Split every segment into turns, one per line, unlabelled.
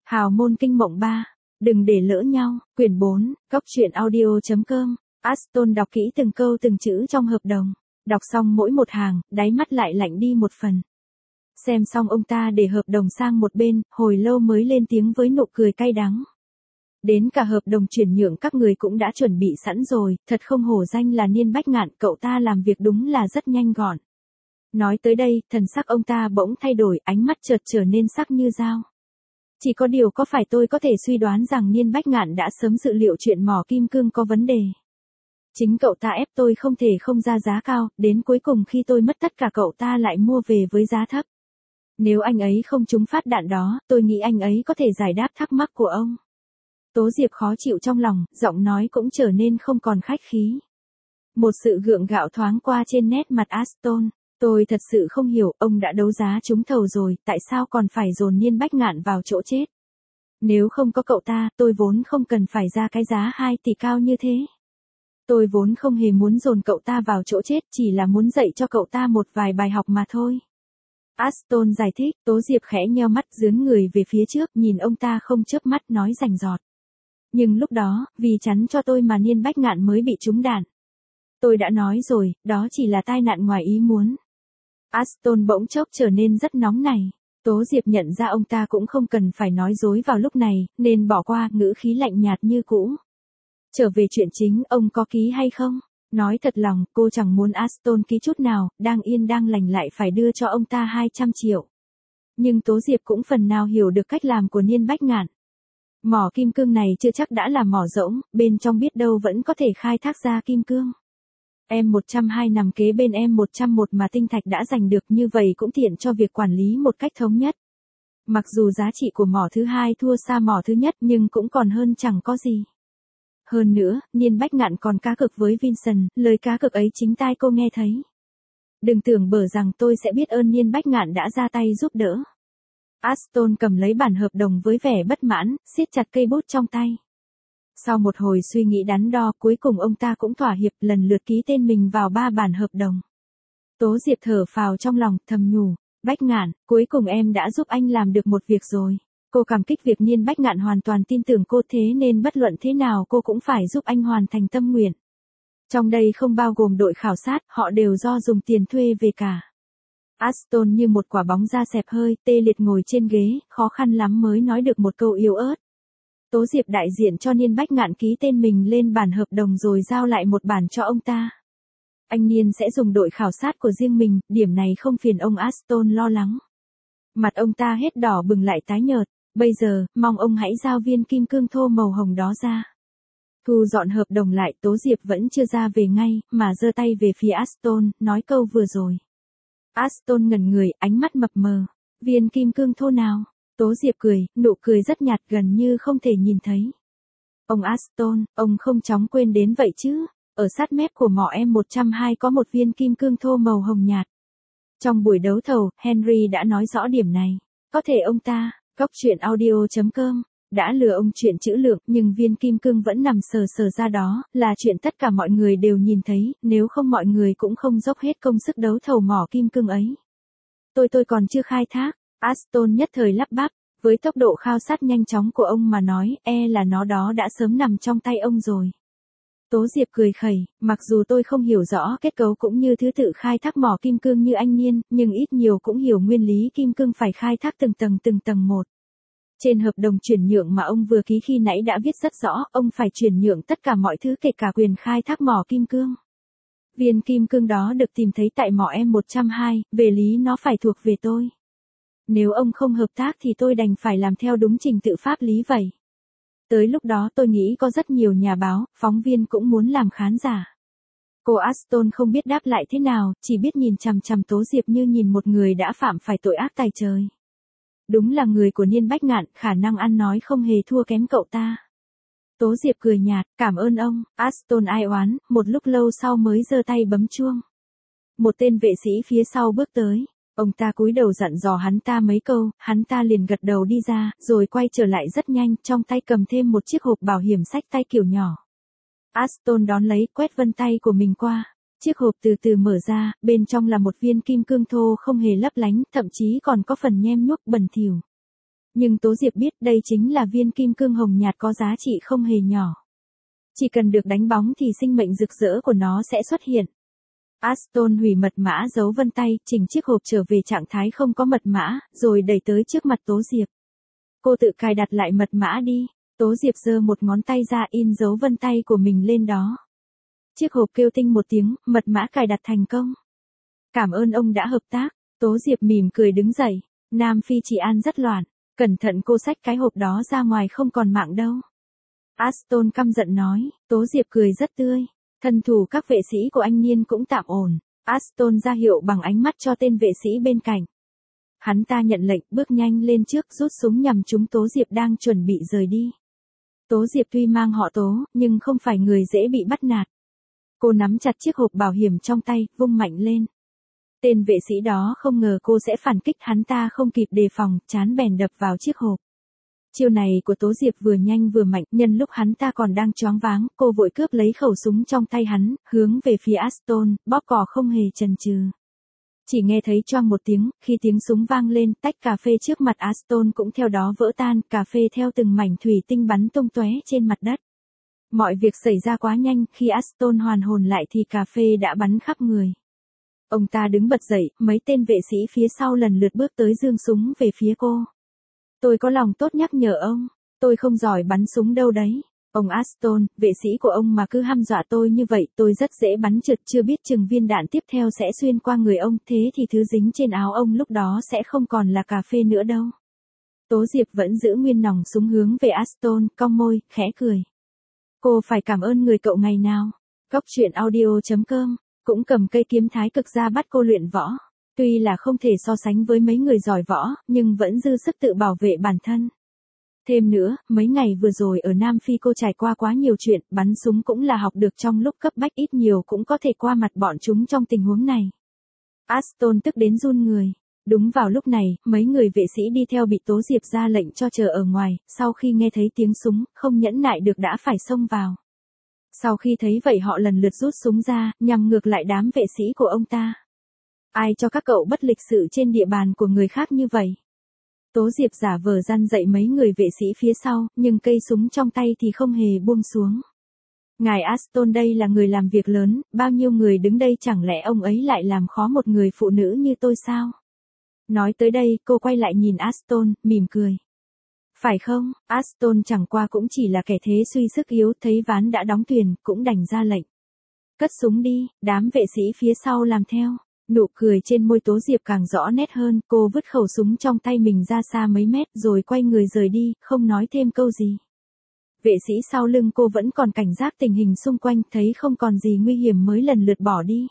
Hào môn kinh mộng 3. Đừng để lỡ nhau. Quyển 4. Góc truyện audio.com. Aston đọc kỹ từng câu từng chữ trong hợp đồng. Đọc xong mỗi một hàng, đáy mắt lại lạnh đi một phần. Xem xong ông ta để hợp đồng sang một bên, hồi lâu mới lên tiếng với nụ cười cay đắng. Đến cả hợp đồng chuyển nhượng các người cũng đã chuẩn bị sẵn rồi, thật không hổ danh là Niên Bách Ngạn, cậu ta làm việc đúng là rất nhanh gọn. Nói tới đây, thần sắc ông ta bỗng thay đổi, ánh mắt chợt trở nên sắc như dao. Chỉ có điều có phải tôi có thể suy đoán rằng Niên Bách Ngạn đã sớm dự liệu chuyện mỏ kim cương có vấn đề. Chính cậu ta ép tôi không thể không ra giá cao, đến cuối cùng khi tôi mất tất cả cậu ta lại mua về với giá thấp. Nếu anh ấy không trúng phát đạn đó, tôi nghĩ anh ấy có thể giải đáp thắc mắc của ông. Tố Diệp khó chịu trong lòng, giọng nói cũng trở nên không còn khách khí. Một sự gượng gạo thoáng qua trên nét mặt Aston. Tôi thật sự không hiểu, ông đã đấu giá trúng thầu rồi, tại sao còn phải dồn Niên Bách Ngạn vào chỗ chết? Nếu không có cậu ta, tôi vốn không cần phải ra cái giá 2 tỷ cao như thế. Tôi vốn không hề muốn dồn cậu ta vào chỗ chết, chỉ là muốn dạy cho cậu ta một vài bài học mà thôi. Aston giải thích. Tố Diệp khẽ nheo mắt dướn người về phía trước, nhìn ông ta không chớp mắt nói rành rọt. Nhưng lúc đó, vì chắn cho tôi mà Niên Bách Ngạn mới bị trúng đạn. Tôi đã nói rồi, đó chỉ là tai nạn ngoài ý muốn. Aston bỗng chốc trở nên rất nóng nảy. Tố Diệp nhận ra ông ta cũng không cần phải nói dối vào lúc này, nên bỏ qua, ngữ khí lạnh nhạt như cũ. Trở về chuyện chính, ông có ký hay không? Nói thật lòng, cô chẳng muốn Aston ký chút nào, đang yên đang lành lại phải đưa cho ông ta 200 triệu. Nhưng Tố Diệp cũng phần nào hiểu được cách làm của Niên Bách Ngạn. Mỏ kim cương này chưa chắc đã là mỏ rỗng, bên trong biết đâu vẫn có thể khai thác ra kim cương. M102 nằm kế bên M101 mà tinh thạch đã giành được, như vậy cũng tiện cho việc quản lý một cách thống nhất. Mặc dù giá trị của mỏ thứ hai thua xa mỏ thứ nhất nhưng cũng còn hơn chẳng có gì. Hơn nữa, Niên Bách Ngạn còn cá cược với Vincent, lời cá cược ấy chính tai cô nghe thấy. Đừng tưởng bở rằng tôi sẽ biết ơn Niên Bách Ngạn đã ra tay giúp đỡ. Aston cầm lấy bản hợp đồng với vẻ bất mãn, siết chặt cây bút trong tay. Sau một hồi suy nghĩ đắn đo, cuối cùng ông ta cũng thỏa hiệp, lần lượt ký tên mình vào 3 bản hợp đồng. Tố Diệp thở phào trong lòng, thầm nhủ, Bách Ngạn, cuối cùng em đã giúp anh làm được một việc rồi. Cô cảm kích việc Niên Bách Ngạn hoàn toàn tin tưởng cô, thế nên bất luận thế nào cô cũng phải giúp anh hoàn thành tâm nguyện. Trong đây không bao gồm đội khảo sát, họ đều do dùng tiền thuê về cả. Aston như một quả bóng da xẹp hơi, tê liệt ngồi trên ghế, khó khăn lắm mới nói được một câu yếu ớt. Tố Diệp đại diện cho Niên Bách Ngạn ký tên mình lên bản hợp đồng rồi giao lại một bản cho ông ta. Anh Niên sẽ dùng đội khảo sát của riêng mình, điểm này không phiền ông Aston lo lắng. Mặt ông ta hết đỏ bừng lại tái nhợt, bây giờ, mong ông hãy giao viên kim cương thô màu hồng đó ra. Thu dọn hợp đồng lại, Tố Diệp vẫn chưa ra về ngay, mà giơ tay về phía Aston, nói câu vừa rồi. Aston ngẩn người, ánh mắt mập mờ. Viên kim cương thô nào? Tố Diệp cười, nụ cười rất nhạt gần như không thể nhìn thấy. Ông Aston, ông không chóng quên đến vậy chứ? Ở sát mép của mỏ M102 có một viên kim cương thô màu hồng nhạt. Trong buổi đấu thầu, Henry đã nói rõ điểm này. Có thể ông ta, góc truyện audio.com, đã lừa ông chuyện chữ lượng, nhưng viên kim cương vẫn nằm sờ sờ ra đó, là chuyện tất cả mọi người đều nhìn thấy, nếu không mọi người cũng không dốc hết công sức đấu thầu mỏ kim cương ấy. Tôi còn chưa khai thác. Aston nhất thời lắp bắp, với tốc độ khao sát nhanh chóng của ông mà nói, là nó đó đã sớm nằm trong tay ông rồi. Tố Diệp cười khẩy, mặc dù tôi không hiểu rõ kết cấu cũng như thứ tự khai thác mỏ kim cương như anh Niên, nhưng ít nhiều cũng hiểu nguyên lý kim cương phải khai thác từng tầng một. Trên hợp đồng chuyển nhượng mà ông vừa ký khi nãy đã viết rất rõ, ông phải chuyển nhượng tất cả mọi thứ kể cả quyền khai thác mỏ kim cương. Viên kim cương đó được tìm thấy tại mỏ M102, về lý nó phải thuộc về tôi. Nếu ông không hợp tác thì tôi đành phải làm theo đúng trình tự pháp lý vậy. Tới lúc đó tôi nghĩ có rất nhiều nhà báo, phóng viên cũng muốn làm khán giả. Cô Aston không biết đáp lại thế nào, chỉ biết nhìn chằm chằm Tố Diệp như nhìn một người đã phạm phải tội ác tày trời. Đúng là người của Niên Bách Ngạn, khả năng ăn nói không hề thua kém cậu ta. Tố Diệp cười nhạt, cảm ơn ông. Aston ai oán, một lúc lâu sau mới giơ tay bấm chuông. Một tên vệ sĩ phía sau bước tới. Ông ta cúi đầu dặn dò hắn ta mấy câu, hắn ta liền gật đầu đi ra, rồi quay trở lại rất nhanh, trong tay cầm thêm một chiếc hộp bảo hiểm xách tay kiểu nhỏ. Aston đón lấy, quét vân tay của mình qua. Chiếc hộp từ từ mở ra, bên trong là một viên kim cương thô không hề lấp lánh, thậm chí còn có phần nhem nhuốc bẩn thỉu. Nhưng Tố Diệp biết đây chính là viên kim cương hồng nhạt có giá trị không hề nhỏ. Chỉ cần được đánh bóng thì sinh mệnh rực rỡ của nó sẽ xuất hiện. Aston hủy mật mã dấu vân tay, chỉnh chiếc hộp trở về trạng thái không có mật mã, rồi đẩy tới trước mặt Tố Diệp. Cô tự cài đặt lại mật mã đi. Tố Diệp giơ một ngón tay ra in dấu vân tay của mình lên đó. Chiếc hộp kêu tinh một tiếng, mật mã cài đặt thành công. Cảm ơn ông đã hợp tác. Tố Diệp mỉm cười đứng dậy. Nam Phi Trị An rất loạn. Cẩn thận cô xách cái hộp đó ra ngoài không còn mạng đâu. Aston căm giận nói. Tố Diệp cười rất tươi. Thân thủ các vệ sĩ của anh Niên cũng tạm ổn. Aston ra hiệu bằng ánh mắt cho tên vệ sĩ bên cạnh. Hắn ta nhận lệnh bước nhanh lên trước rút súng nhằm trúng Tố Diệp đang chuẩn bị rời đi. Tố Diệp tuy mang họ Tố, nhưng không phải người dễ bị bắt nạt. Cô nắm chặt chiếc hộp bảo hiểm trong tay, vung mạnh lên. Tên vệ sĩ đó không ngờ cô sẽ phản kích, hắn ta không kịp đề phòng, chán bèn đập vào chiếc hộp. Chiêu này của Tố Diệp vừa nhanh vừa mạnh, nhân lúc hắn ta còn đang choáng váng, cô vội cướp lấy khẩu súng trong tay hắn, hướng về phía Aston, bóp cò không hề chần chừ. Chỉ nghe thấy choang một tiếng, khi tiếng súng vang lên, tách cà phê trước mặt Aston cũng theo đó vỡ tan, cà phê theo từng mảnh thủy tinh bắn tung tóe trên mặt đất. Mọi việc xảy ra quá nhanh, khi Aston hoàn hồn lại thì cà phê đã bắn khắp người. Ông ta đứng bật dậy, mấy tên vệ sĩ phía sau lần lượt bước tới giương súng về phía cô. Tôi có lòng tốt nhắc nhở ông, tôi không giỏi bắn súng đâu đấy. Ông Aston, vệ sĩ của ông mà cứ hăm dọa tôi như vậy, tôi rất dễ bắn trượt, chưa biết chừng viên đạn tiếp theo sẽ xuyên qua người ông, thế thì thứ dính trên áo ông lúc đó sẽ không còn là cà phê nữa đâu. Tố Diệp vẫn giữ nguyên nòng súng hướng về Aston, cong môi, khẽ cười. Cô phải cảm ơn người cậu ngày nào. Góc truyện audio.com, cũng cầm cây kiếm thái cực ra bắt cô luyện võ. Tuy là không thể so sánh với mấy người giỏi võ, nhưng vẫn dư sức tự bảo vệ bản thân. Thêm nữa, mấy ngày vừa rồi ở Nam Phi cô trải qua quá nhiều chuyện, bắn súng cũng là học được trong lúc cấp bách, ít nhiều cũng có thể qua mặt bọn chúng trong tình huống này. Aston tức đến run người. Đúng vào lúc này, mấy người vệ sĩ đi theo bị Tố Diệp ra lệnh cho chờ ở ngoài, sau khi nghe thấy tiếng súng, không nhẫn nại được đã phải xông vào. Sau khi thấy vậy họ lần lượt rút súng ra, nhằm ngược lại đám vệ sĩ của ông ta. Ai cho các cậu bất lịch sự trên địa bàn của người khác như vậy? Tố Diệp giả vờ răn dạy mấy người vệ sĩ phía sau, nhưng cây súng trong tay thì không hề buông xuống. Ngài Aston đây là người làm việc lớn, bao nhiêu người đứng đây, chẳng lẽ ông ấy lại làm khó một người phụ nữ như tôi sao? Nói tới đây, cô quay lại nhìn Aston, mỉm cười. Phải không, Aston chẳng qua cũng chỉ là kẻ thế suy sức yếu, thấy ván đã đóng thuyền, cũng đành ra lệnh. Cất súng đi, đám vệ sĩ phía sau làm theo. Nụ cười trên môi Tố Diệp càng rõ nét hơn, cô vứt khẩu súng trong tay mình ra xa mấy mét rồi quay người rời đi, không nói thêm câu gì. Vệ sĩ sau lưng cô vẫn còn cảnh giác tình hình xung quanh, thấy không còn gì nguy hiểm mới lần lượt bỏ đi.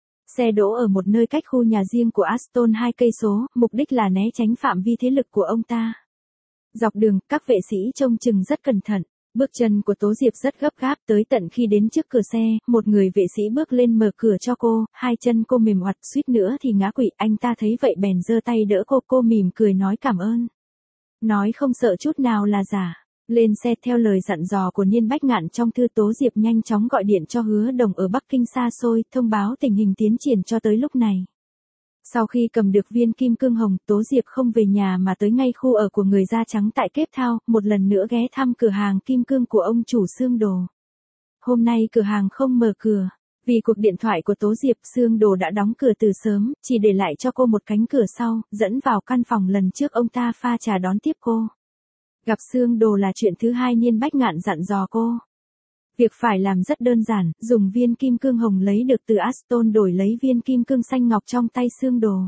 Xe đỗ ở một nơi cách khu nhà riêng của Aston 2 cây số, mục đích là né tránh phạm vi thế lực của ông ta. Dọc đường, các vệ sĩ trông chừng rất cẩn thận. Bước chân của Tố Diệp rất gấp gáp, tới tận khi đến trước cửa xe, một người vệ sĩ bước lên mở cửa cho cô, hai chân cô mềm oặt suýt nữa thì ngã quỵ, anh ta thấy vậy bèn giơ tay đỡ cô mỉm cười nói cảm ơn. Nói không sợ chút nào là giả. Lên xe theo lời dặn dò của Niên Bách Ngạn trong thư, Tố Diệp nhanh chóng gọi điện cho Hứa Đồng ở Bắc Kinh xa xôi, thông báo tình hình tiến triển cho tới lúc này. Sau khi cầm được viên kim cương hồng, Tố Diệp không về nhà mà tới ngay khu ở của người da trắng tại Cape Town, một lần nữa ghé thăm cửa hàng kim cương của ông chủ Sương Đồ. Hôm nay cửa hàng không mở cửa. Vì cuộc điện thoại của Tố Diệp, Sương Đồ đã đóng cửa từ sớm, chỉ để lại cho cô một cánh cửa sau, dẫn vào căn phòng lần trước ông ta pha trà đón tiếp cô. Gặp Sương Đồ là chuyện thứ hai Niên Bách Ngạn dặn dò cô. Việc phải làm rất đơn giản, dùng viên kim cương hồng lấy được từ Aston đổi lấy viên kim cương xanh ngọc trong tay Sương Đồ.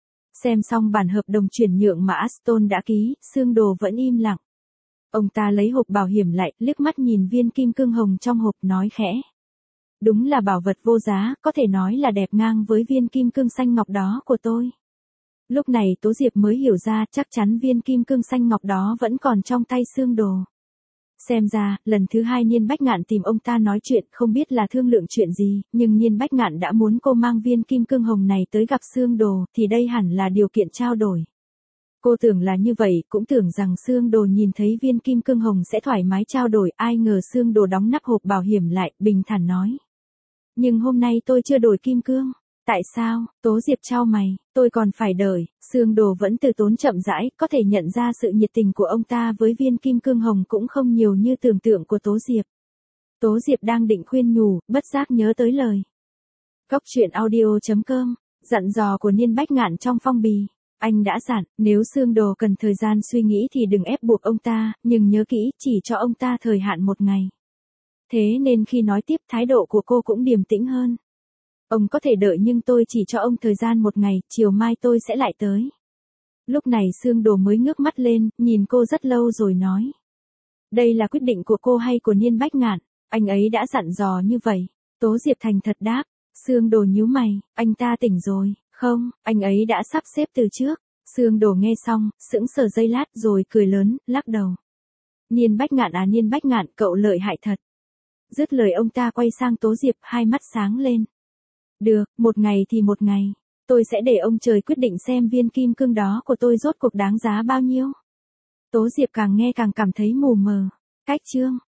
Xem xong bản hợp đồng chuyển nhượng mà Aston đã ký, Sương Đồ vẫn im lặng. Ông ta lấy hộp bảo hiểm lại, liếc mắt nhìn viên kim cương hồng trong hộp nói khẽ. Đúng là bảo vật vô giá, có thể nói là đẹp ngang với viên kim cương xanh ngọc đó của tôi. Lúc này Tố Diệp mới hiểu ra chắc chắn viên kim cương xanh ngọc đó vẫn còn trong tay Sương Đồ. Xem ra, lần thứ hai Niên Bách Ngạn tìm ông ta nói chuyện, không biết là thương lượng chuyện gì, nhưng Niên Bách Ngạn đã muốn cô mang viên kim cương hồng này tới gặp Sương Đồ, thì đây hẳn là điều kiện trao đổi. Cô tưởng là như vậy, cũng tưởng rằng Sương Đồ nhìn thấy viên kim cương hồng sẽ thoải mái trao đổi, ai ngờ Sương Đồ đóng nắp hộp bảo hiểm lại, bình thản nói. Nhưng hôm nay tôi chưa đổi kim cương. Tại sao? Tố Diệp chau mày, tôi còn phải đợi. Sương Đồ vẫn từ tốn chậm rãi, có thể nhận ra sự nhiệt tình của ông ta với viên kim cương hồng cũng không nhiều như tưởng tượng của Tố Diệp. Tố Diệp đang định khuyên nhủ, bất giác nhớ tới lời. Góc truyện audio.com, dặn dò của Niên Bách Ngạn trong phong bì. Anh đã dặn, nếu Sương Đồ cần thời gian suy nghĩ thì đừng ép buộc ông ta, nhưng nhớ kỹ, chỉ cho ông ta thời hạn 1 ngày. Thế nên khi nói tiếp thái độ của cô cũng điềm tĩnh hơn. Ông có thể đợi nhưng tôi chỉ cho ông thời gian 1 ngày, chiều mai tôi sẽ lại tới. Lúc này Sương Đồ mới ngước mắt lên, nhìn cô rất lâu rồi nói. Đây là quyết định của cô hay của Niên Bách Ngạn? Anh ấy đã dặn dò như vậy. Tố Diệp thành thật đáp. Sương Đồ nhíu mày, anh ta tỉnh rồi. Không, anh ấy đã sắp xếp từ trước. Sương Đồ nghe xong, sững sờ giây lát rồi cười lớn, lắc đầu. Niên Bách Ngạn à, Niên Bách Ngạn, cậu lợi hại thật. Dứt lời ông ta quay sang Tố Diệp, hai mắt sáng lên. Được, 1 ngày thì 1 ngày. Tôi sẽ để ông trời quyết định xem viên kim cương đó của tôi rốt cuộc đáng giá bao nhiêu. Tố Diệp càng nghe càng cảm thấy mù mờ. Cách chương.